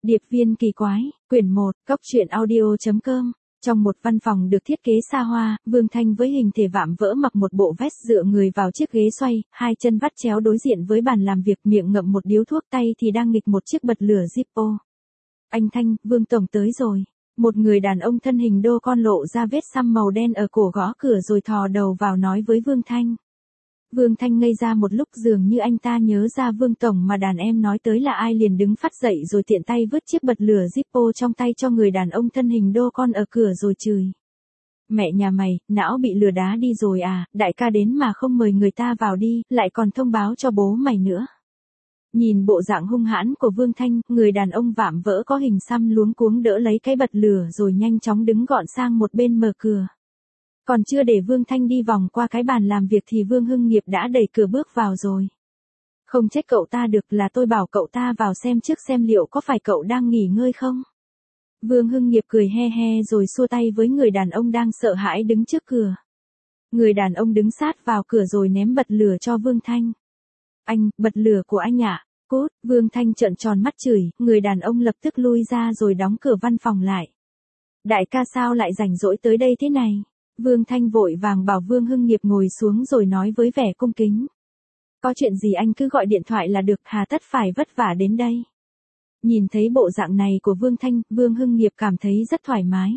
Điệp viên kỳ quái, quyển 1, Cốc truyện audio.com. Trong một văn phòng được thiết kế xa hoa, Vương Thanh với hình thể vạm vỡ mặc một bộ vest dựa người vào chiếc ghế xoay, hai chân vắt chéo đối diện với bàn làm việc, miệng ngậm một điếu thuốc, tay thì đang nghịch một chiếc bật lửa Zippo. Anh Thanh, Vương Tổng tới rồi. Một người đàn ông thân hình đô con lộ ra vết xăm màu đen ở cổ gõ cửa rồi thò đầu vào nói với Vương Thanh. Vương Thanh ngây ra một lúc, dường như anh ta nhớ ra Vương Tổng mà đàn em nói tới là ai, liền đứng phắt dậy rồi tiện tay vứt chiếc bật lửa Zippo trong tay cho người đàn ông thân hình đô con ở cửa rồi chửi. Mẹ nhà mày, não bị lừa đá đi rồi à, đại ca đến mà không mời người ta vào đi, lại còn thông báo cho bố mày nữa. Nhìn bộ dạng hung hãn của Vương Thanh, người đàn ông vạm vỡ có hình xăm luống cuống đỡ lấy cái bật lửa rồi nhanh chóng đứng gọn sang một bên mở cửa. Còn chưa để Vương Thanh đi vòng qua cái bàn làm việc thì Vương Hưng Nghiệp đã đẩy cửa bước vào rồi. Không trách cậu ta được, là tôi bảo cậu ta vào xem trước xem liệu có phải cậu đang nghỉ ngơi không. Vương Hưng Nghiệp cười he he rồi xua tay với người đàn ông đang sợ hãi đứng trước cửa. Người đàn ông đứng sát vào cửa rồi ném bật lửa cho Vương Thanh. Anh, bật lửa của anh ạ. Cút, Vương Thanh trợn tròn mắt chửi, người đàn ông lập tức lui ra rồi đóng cửa văn phòng lại. Đại ca sao lại rảnh rỗi tới đây thế này? Vương Thanh vội vàng bảo Vương Hưng Nghiệp ngồi xuống rồi nói với vẻ cung kính. Có chuyện gì anh cứ gọi điện thoại là được, hà tất phải vất vả đến đây. Nhìn thấy bộ dạng này của Vương Thanh, Vương Hưng Nghiệp cảm thấy rất thoải mái.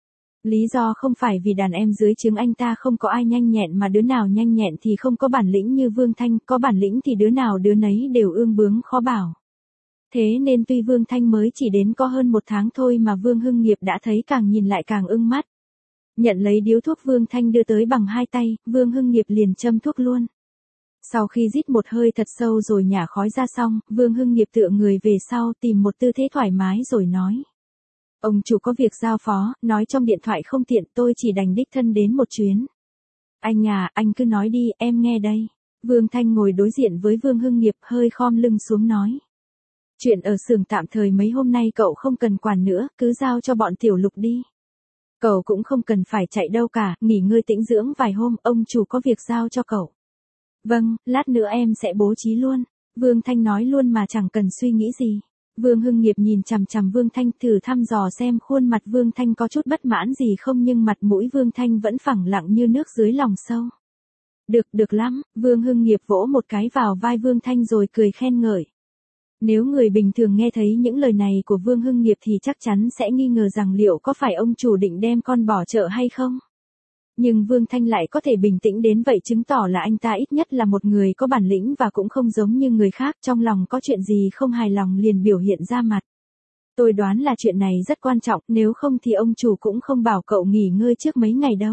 Lý do không phải vì đàn em dưới trướng anh ta không có ai nhanh nhẹn, mà đứa nào nhanh nhẹn thì không có bản lĩnh như Vương Thanh, có bản lĩnh thì đứa nào đứa nấy đều ương bướng khó bảo. Thế nên tuy Vương Thanh mới chỉ đến có hơn một tháng thôi mà Vương Hưng Nghiệp đã thấy càng nhìn lại càng ưng mắt. Nhận lấy điếu thuốc Vương Thanh đưa tới bằng hai tay, Vương Hưng Nghiệp liền châm thuốc luôn. Sau khi rít một hơi thật sâu rồi nhả khói ra xong, Vương Hưng Nghiệp tựa người về sau tìm một tư thế thoải mái rồi nói. Ông chủ có việc giao phó, nói trong điện thoại không tiện, tôi chỉ đành đích thân đến một chuyến. Anh à, anh cứ nói đi, em nghe đây. Vương Thanh ngồi đối diện với Vương Hưng Nghiệp hơi khom lưng xuống nói. Chuyện ở xưởng tạm thời mấy hôm nay cậu không cần quản nữa, cứ giao cho bọn Tiểu Lục đi. Cậu cũng không cần phải chạy đâu cả, nghỉ ngơi tĩnh dưỡng vài hôm, ông chủ có việc giao cho cậu. Vâng, lát nữa em sẽ bố trí luôn. Vương Thanh nói luôn mà chẳng cần suy nghĩ gì. Vương Hưng Nghiệp nhìn chằm chằm Vương Thanh, thử thăm dò xem khuôn mặt Vương Thanh có chút bất mãn gì không, nhưng mặt mũi Vương Thanh vẫn phẳng lặng như nước dưới lòng sâu. Được lắm, Vương Hưng Nghiệp vỗ một cái vào vai Vương Thanh rồi cười khen ngợi. Nếu người bình thường nghe thấy những lời này của Vương Hưng Nghiệp thì chắc chắn sẽ nghi ngờ rằng liệu có phải ông chủ định đem con bỏ chợ hay không. Nhưng Vương Thanh lại có thể bình tĩnh đến vậy, chứng tỏ là anh ta ít nhất là một người có bản lĩnh và cũng không giống như người khác, trong lòng có chuyện gì không hài lòng liền biểu hiện ra mặt. Tôi đoán là chuyện này rất quan trọng, nếu không thì ông chủ cũng không bảo cậu nghỉ ngơi trước mấy ngày đâu.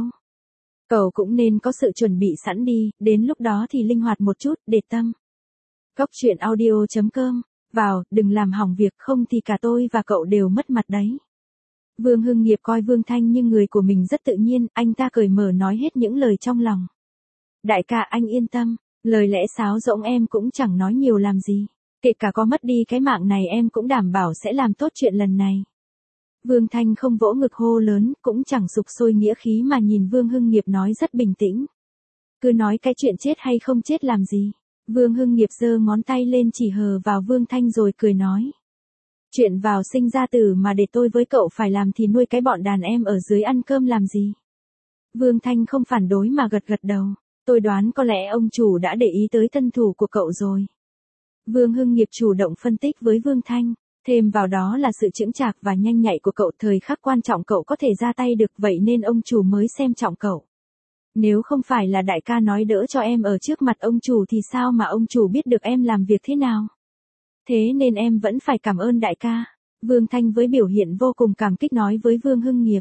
Cậu cũng nên có sự chuẩn bị sẵn đi, đến lúc đó thì linh hoạt một chút, để tâm. Cốc truyện audio.com, vào, đừng làm hỏng việc, không thì cả tôi và cậu đều mất mặt đấy. Vương Hưng Nghiệp coi Vương Thanh như người của mình rất tự nhiên, anh ta cởi mở nói hết những lời trong lòng. Đại ca anh yên tâm, lời lẽ sáo rỗng em cũng chẳng nói nhiều làm gì. Kể cả có mất đi cái mạng này em cũng đảm bảo sẽ làm tốt chuyện lần này. Vương Thanh không vỗ ngực hô lớn, cũng chẳng sục sôi nghĩa khí mà nhìn Vương Hưng Nghiệp nói rất bình tĩnh. Cứ nói cái chuyện chết hay không chết làm gì. Vương Hưng Nghiệp giơ ngón tay lên chỉ hờ vào Vương Thanh rồi cười nói. Chuyện vào sinh ra tử mà để tôi với cậu phải làm thì nuôi cái bọn đàn em ở dưới ăn cơm làm gì. Vương Thanh không phản đối mà gật gật đầu. Tôi đoán có lẽ ông chủ đã để ý tới thân thủ của cậu rồi. Vương Hưng Nghiệp chủ động phân tích với Vương Thanh. Thêm vào đó là sự chững chạc và nhanh nhạy của cậu, thời khắc quan trọng cậu có thể ra tay được, vậy nên ông chủ mới xem trọng cậu. Nếu không phải là đại ca nói đỡ cho em ở trước mặt ông chủ thì sao mà ông chủ biết được em làm việc thế nào. Thế nên em vẫn phải cảm ơn đại ca. Vương Thanh với biểu hiện vô cùng cảm kích nói với Vương Hưng Nghiệp.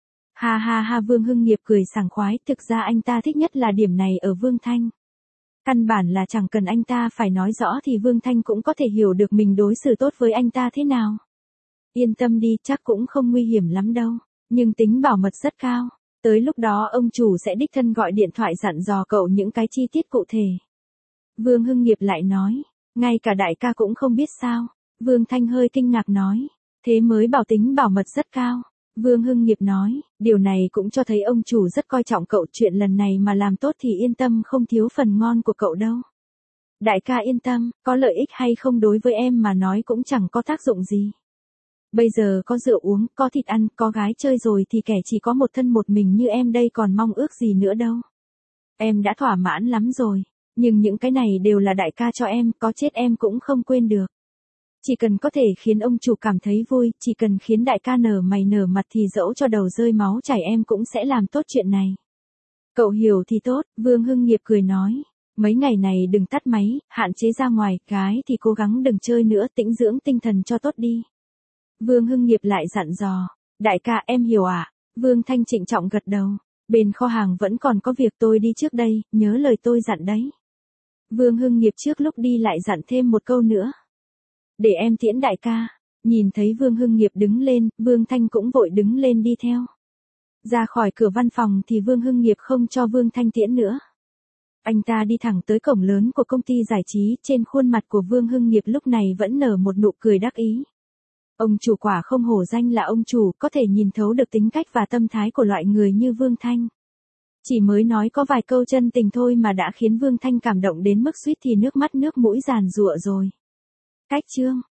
Ha ha ha, Vương Hưng Nghiệp cười sảng khoái, thực ra anh ta thích nhất là điểm này ở Vương Thanh. Căn bản là chẳng cần anh ta phải nói rõ thì Vương Thanh cũng có thể hiểu được mình đối xử tốt với anh ta thế nào. Yên tâm đi, chắc cũng không nguy hiểm lắm đâu, nhưng tính bảo mật rất cao. Tới lúc đó ông chủ sẽ đích thân gọi điện thoại dặn dò cậu những cái chi tiết cụ thể. Vương Hưng Nghiệp lại nói. Ngay cả đại ca cũng không biết sao. Vương Thanh hơi kinh ngạc nói. Thế mới bảo tính bảo mật rất cao. Vương Hưng Nghiệp nói. Điều này cũng cho thấy ông chủ rất coi trọng cậu, chuyện lần này mà làm tốt thì yên tâm không thiếu phần ngon của cậu đâu. Đại ca yên tâm, có lợi ích hay không đối với em mà nói cũng chẳng có tác dụng gì. Bây giờ có rượu uống, có thịt ăn, có gái chơi rồi thì kẻ chỉ có một thân một mình như em đây còn mong ước gì nữa đâu. Em đã thỏa mãn lắm rồi, nhưng những cái này đều là đại ca cho em, có chết em cũng không quên được. Chỉ cần có thể khiến ông chủ cảm thấy vui, chỉ cần khiến đại ca nở mày nở mặt thì dẫu cho đầu rơi máu chảy em cũng sẽ làm tốt chuyện này. Cậu hiểu thì tốt, Vương Hưng Nghiệp cười nói. Mấy ngày này đừng tắt máy, hạn chế ra ngoài, gái thì cố gắng đừng chơi nữa, tĩnh dưỡng tinh thần cho tốt đi. Vương Hưng Nghiệp lại dặn dò. Đại ca em hiểu ạ. Vương Thanh trịnh trọng gật đầu. Bên kho hàng vẫn còn có việc tôi đi trước đây, nhớ lời tôi dặn đấy. Vương Hưng Nghiệp trước lúc đi lại dặn thêm một câu nữa. Để em tiễn đại ca. Nhìn thấy Vương Hưng Nghiệp đứng lên, Vương Thanh cũng vội đứng lên đi theo. Ra khỏi cửa văn phòng thì Vương Hưng Nghiệp không cho Vương Thanh tiễn nữa. Anh ta đi thẳng tới cổng lớn của công ty giải trí, trên khuôn mặt của Vương Hưng Nghiệp lúc này vẫn nở một nụ cười đắc ý. Ông chủ quả không hổ danh là ông chủ, có thể nhìn thấu được tính cách và tâm thái của loại người như Vương Thanh. Chỉ mới nói có vài câu chân tình thôi mà đã khiến Vương Thanh cảm động đến mức suýt thì nước mắt nước mũi giàn giụa rồi. Cách chương